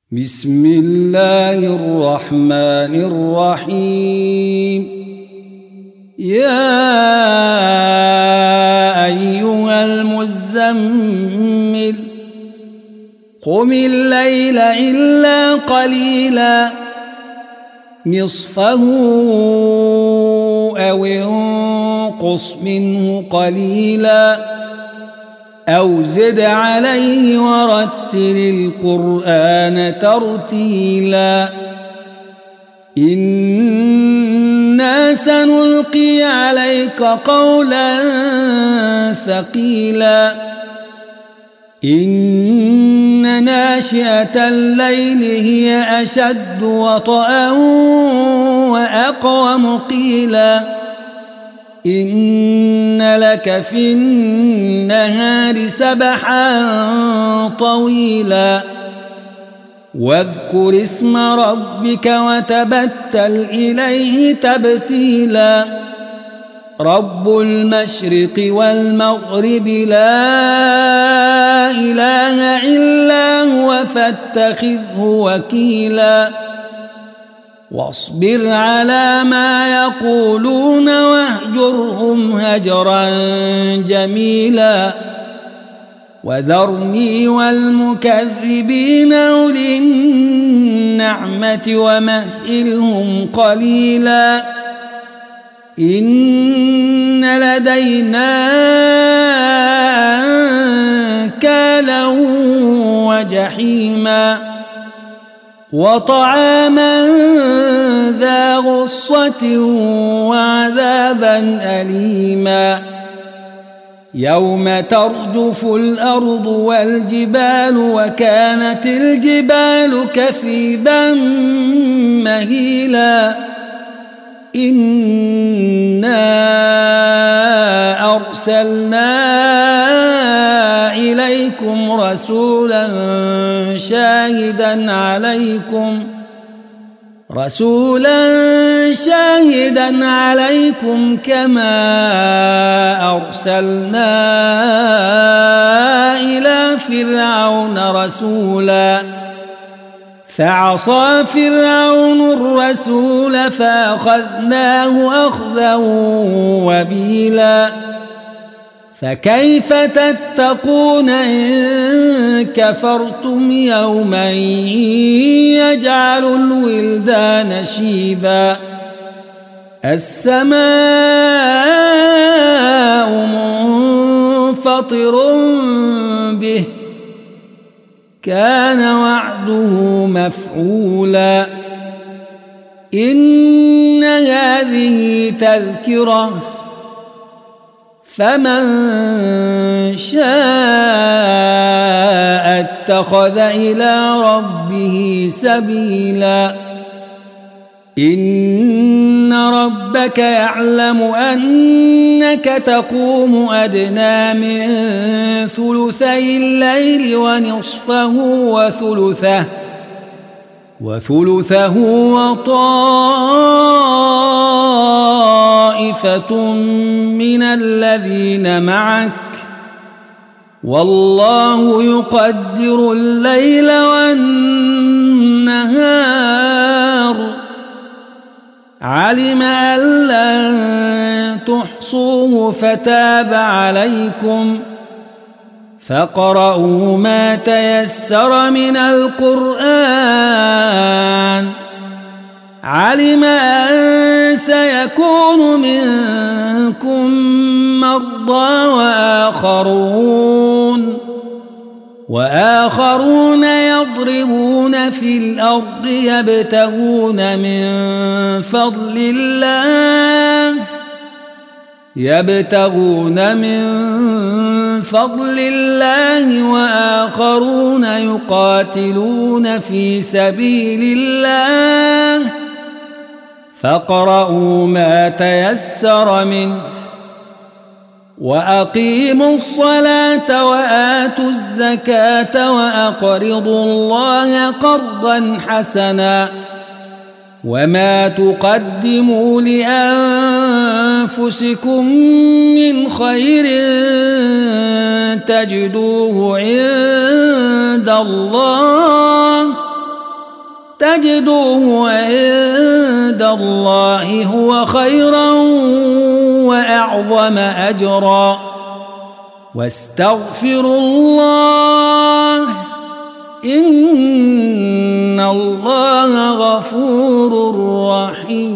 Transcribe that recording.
بسم الله الرحمن الرحيم. يا أيها المزمل قم الليل إلا قليلا نصفه أو انقص منه قليلا أو زد عليه ورتل القرآن ترتيلا إنا سنلقي عليك قولا ثقيلا إن ناشئة الليل هي أشد وطئا وأقوم قيلا إن لك في النهار سبحا طويلا واذكر اسم ربك وتبتل إليه تبتيلا رب المشرق والمغرب لا إله إلا هو فاتخذه وكيلا واصبر على ما يقولون واهجرهم هجرا جميلا وذرني والمكذبين أولي النعمة ومهلهم قليلا إن لدينا أنكالا وجحيما وطعاما ذا غصة وعذابا أليما يوم ترجف الأرض والجبال وكانت الجبال كثيبا مهيلا إنا أرسلنا إليكم رسولا شاهدا عليكم كما أرسلنا إلى فرعون رسولا فعصى فرعون الرسول فأخذناه أخذا وبيلا فكيف تتقون إن كفرتم يوما يجعل الولدان شيبا السماء منفطر به كان وعده مفعولا إن هذه تذكرة فمن شاء اتخذ إلى ربه سبيلا إن ربك يعلم أنك تقوم أدنى من ثلثي الليل ونصفه وثلثه وطائفة من الذين معك والله يقدر الليل والنهار علم أن لن تحصوه فتاب عليكم فاقرؤوا ما تيسر من القرآن علم أن سيكون منكم مرضى وآخرون يضربون في الأرض يبتغون من فضل الله وآخرون يقاتلون في سبيل الله فاقرؤوا ما تيسر منه وأقيموا الصلاة وآتوا الزكاة وأقرضوا الله قرضا حسنا وما تقدموا لأنفسكم من خير تجدوه عند الله تجدوه عند الله هو خيرا وأعظم أجرا واستغفروا الله إن الله غفور رحيم.